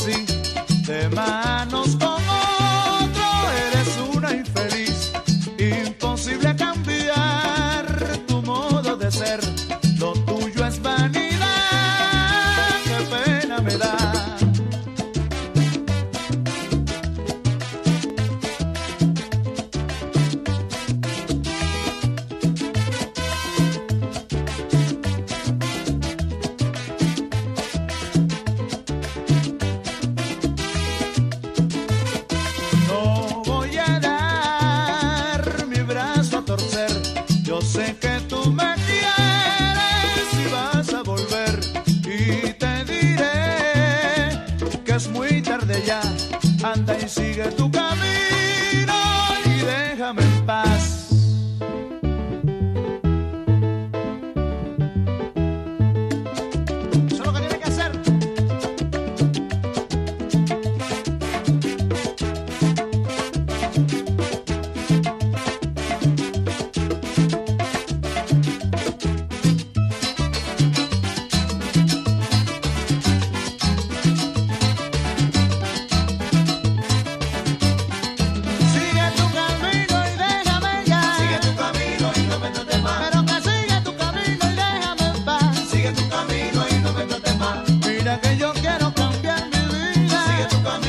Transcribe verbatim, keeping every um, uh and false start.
así, de manos con otro, eres una infeliz. Imposible cambiar tu modo de ser, lo tuyo es vanidad, qué pena me da. Yo sé que tú me quieres y vas a volver, y te diré que es muy tarde ya. Anda y sigue tu camino y déjame en paz. Eso es lo que tiene que hacer. Que yo quiero cambiar mi vida. Sigue tu camino.